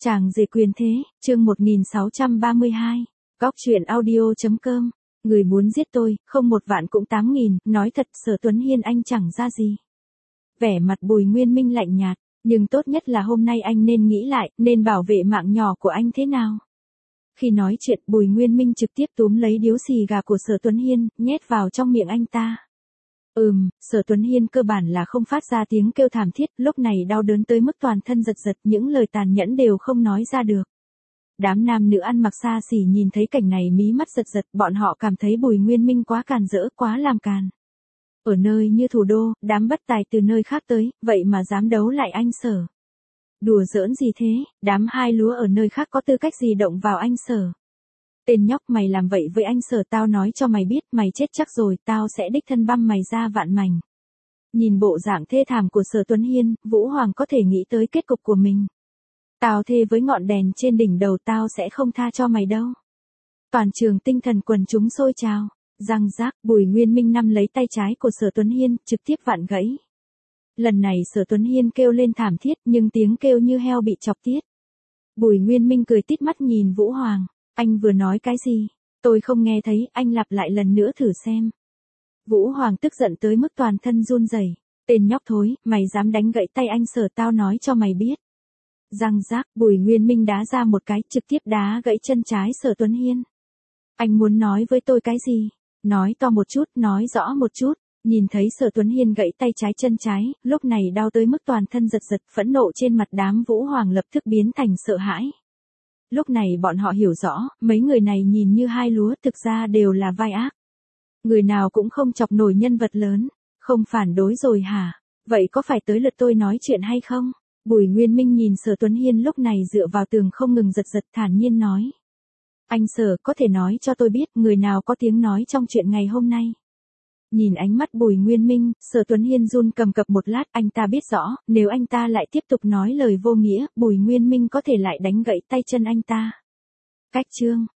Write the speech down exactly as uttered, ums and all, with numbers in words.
Chàng rể quyền thế, chương một nghìn sáu trăm ba mươi hai. Góc truyện audio.com. Người muốn giết tôi, không một vạn cũng tám nghìn, nói thật Sở Tuấn Hiên anh chẳng ra gì. Vẻ mặt Bùi Nguyên Minh lạnh nhạt, nhưng tốt nhất là hôm nay anh nên nghĩ lại, nên bảo vệ mạng nhỏ của anh thế nào. Khi nói chuyện Bùi Nguyên Minh trực tiếp túm lấy điếu xì gà của Sở Tuấn Hiên, nhét vào trong miệng anh ta. Ừm, Sở Tuấn Hiên cơ bản là không phát ra tiếng kêu thảm thiết, lúc này đau đớn tới mức toàn thân giật giật, những lời tàn nhẫn đều không nói ra được. Đám nam nữ ăn mặc xa xỉ nhìn thấy cảnh này mí mắt giật giật, bọn họ cảm thấy Bùi Nguyên Minh quá càn rỡ, quá làm càn. Ở nơi như thủ đô, đám bất tài từ nơi khác tới, vậy mà dám đấu lại anh Sở. Đùa giỡn gì thế, đám hai lúa ở nơi khác có tư cách gì động vào anh Sở. Tên nhóc mày làm vậy với anh Sở tao nói cho mày biết mày chết chắc rồi, tao sẽ đích thân băm mày ra vạn mảnh. Nhìn bộ dạng thê thảm của Sở Tuấn Hiên, Vũ Hoàng có thể nghĩ tới kết cục của mình. Tao thề với ngọn đèn trên đỉnh đầu tao sẽ không tha cho mày đâu. Toàn trường tinh thần quần chúng sôi trào, răng rác Bùi Nguyên Minh nắm lấy tay trái của Sở Tuấn Hiên, trực tiếp vặn gãy. Lần này Sở Tuấn Hiên kêu lên thảm thiết nhưng tiếng kêu như heo bị chọc tiết. Bùi Nguyên Minh cười tít mắt nhìn Vũ Hoàng. Anh vừa nói cái gì? Tôi không nghe thấy, anh lặp lại lần nữa thử xem. Vũ Hoàng tức giận tới mức toàn thân run rẩy. Tên nhóc thối, mày dám đánh gãy tay anh Sở tao nói cho mày biết. Răng rác, Bùi Nguyên Minh đá ra một cái, trực tiếp đá gãy chân trái Sở Tuấn Hiên. Anh muốn nói với tôi cái gì? Nói to một chút, nói rõ một chút. Nhìn thấy Sở Tuấn Hiên gãy tay trái chân trái, lúc này đau tới mức toàn thân giật giật, phẫn nộ trên mặt đám Vũ Hoàng lập tức biến thành sợ hãi. Lúc này bọn họ hiểu rõ, mấy người này nhìn như hai lúa thực ra đều là vai ác. Người nào cũng không chọc nổi nhân vật lớn, không phản đối rồi hả? Vậy có phải tới lượt tôi nói chuyện hay không? Bùi Nguyên Minh nhìn Sở Tuấn Hiên lúc này dựa vào tường không ngừng giật giật thản nhiên nói. Anh Sở có thể nói cho tôi biết người nào có tiếng nói trong chuyện ngày hôm nay. Nhìn ánh mắt Bùi Nguyên Minh, Sở Tuấn Hiên run cầm cập một lát, anh ta biết rõ, nếu anh ta lại tiếp tục nói lời vô nghĩa, Bùi Nguyên Minh có thể lại đánh gãy tay chân anh ta. Cách chương